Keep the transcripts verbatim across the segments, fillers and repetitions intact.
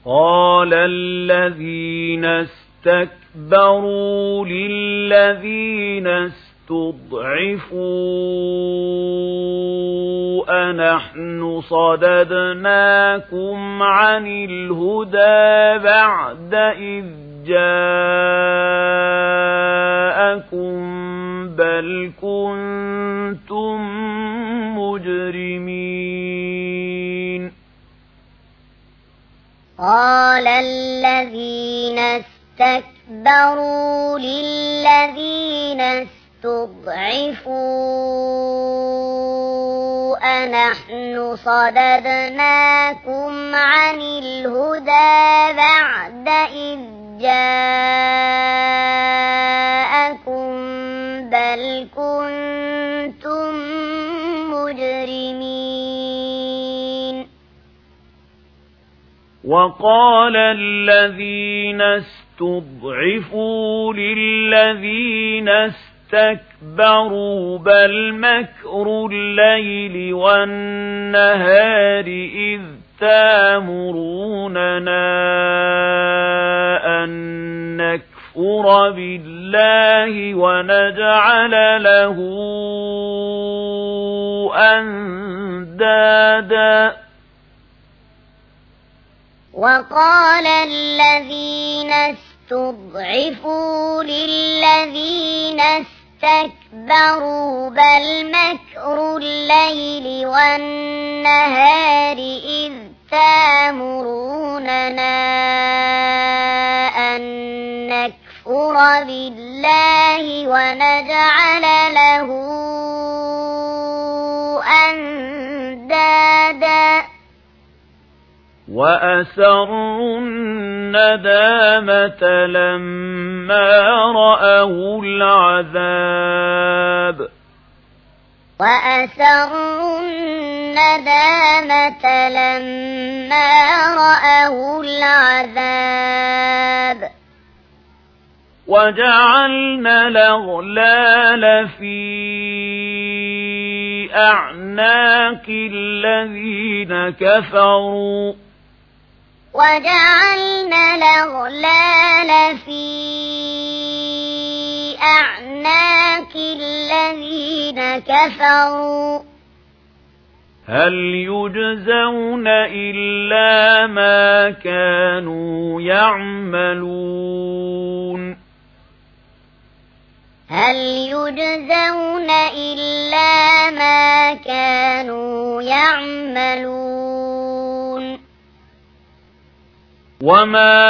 قال الذين استكبروا للذين استضعفوا أنحن صددناكم عن الهدى بعد إذ جاءكم بل كنتم مجرمين. قال الذين استكبروا للذين استضعفوا أنحن صددناكم عن الهدى بعد إذ جاءكم بل كنتم مجرمين. وقال الذين استضعفوا للذين استكبروا بل مكر الليل والنهار إذ تأمروننا أن نكفر بالله ونجعل له أندادا. وقال الذين استضعفوا للذين استكبروا بل مكر الليل والنهار إذ تأمروننا أن نكفر بالله ونجعل له أندادا. وأسروا الندامة لما رأوا العذاب وأسروا الندامة لما رأوا العذاب وجعلنا الأغلال في أعناق الذين كفروا وجعلنا الأغلال في أعناق الذين كفروا هل يجزون إلا ما كانوا يعملون هل يجزون إلا ما كانوا يعملون. وما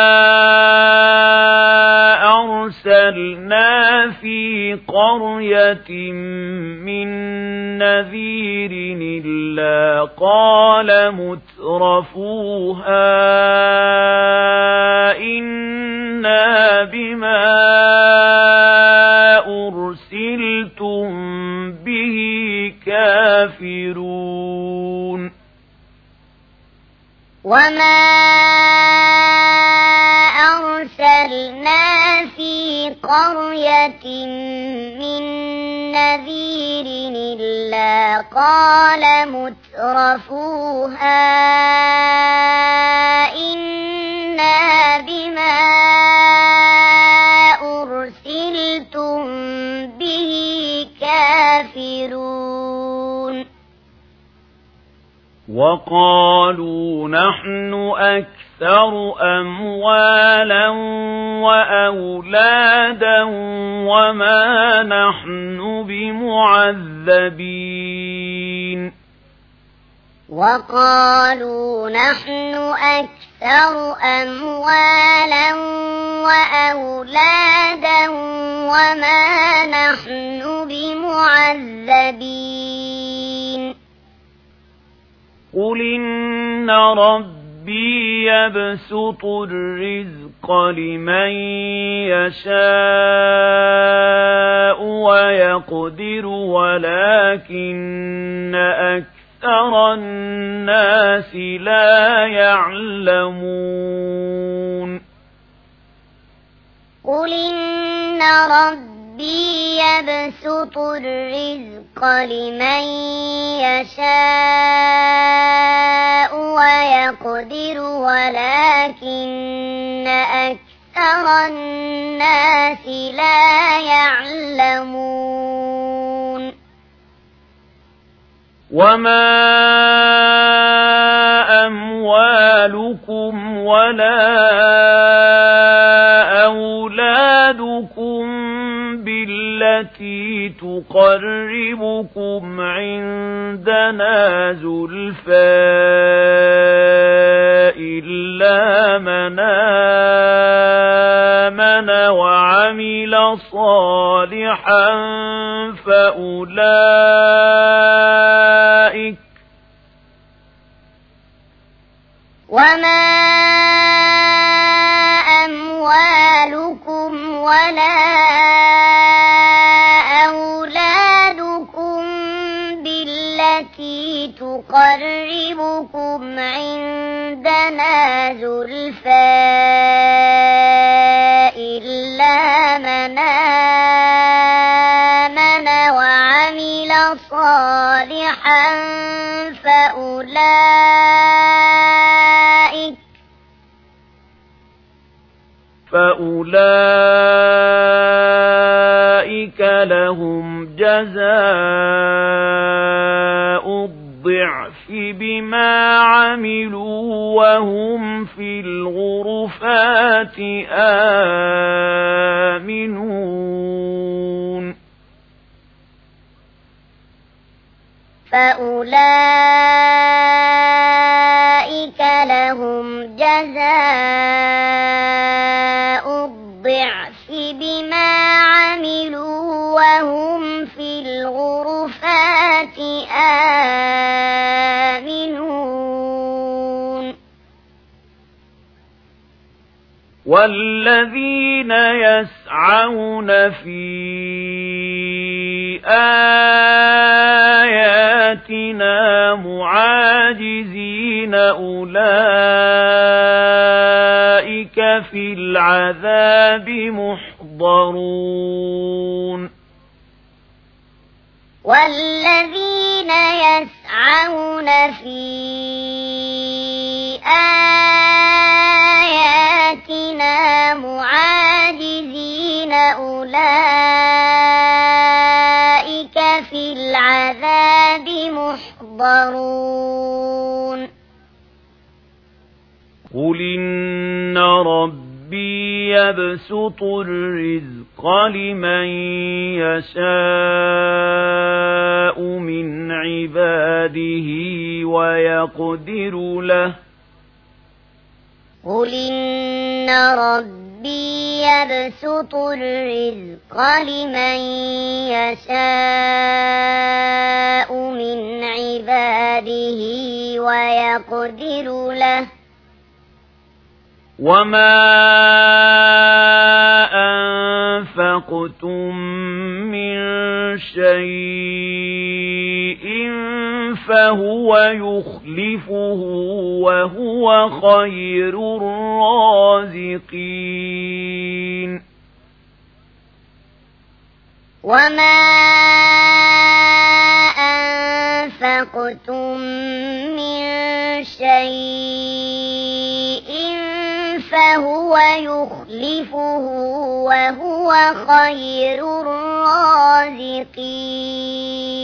أرسلنا في قرية من نذير إلا قال مترفوها إنا بما أرسلتم به كافرون. وما أرسلنا في قرية من نذير إلا قال مترفوها إنا بما أرسلتم به كافرون. وقالوا نحن أكثر أموالا وأولادا وما نحن بمعذبين. وقالوا نحن أكثر أموالا وأولادا وما نحن بمعذبين. قل إن ربي يبسط الرزق لمن يشاء ويقدر ولكن أكثر الناس لا يعلمون. قل إن ربي يبسط الرزق لمن يشاء ويقدر ولكن أكثر الناس لا يعلمون وما أموالكم ولا أولادكم بالتي تقربكم عندنا زلفى إلا من آمن وعمل صالحا فأولئك وما أموالكم ولا أولادكم بالتي تقربكم عندنا زلفى إلا من آمن وعمل صالحا فأولئك فأولئك لهم جزاء الضعف بما عملوا وهم في الغرفات آمنون فأولئك لهم جزاء الضعف بما عملوا وهم في الغرفات آمنون والذين يسعون في آياتنا معاجزين أولئك في العذاب محضرون والذين يسعون في آياتنا معاجزين أولئك في العذاب محضرون قل إن ربي يبسط الرزق لمن يشاء من عباده ويقدر له قل إن ربي يبسط الرزق لمن يشاء من عباده ويقدر له وما أنفقتم من شيء فهو يخلفه وهو خير الرازقين وما أنفقتم من شيء فهو يخلفه وهو خير الرازقين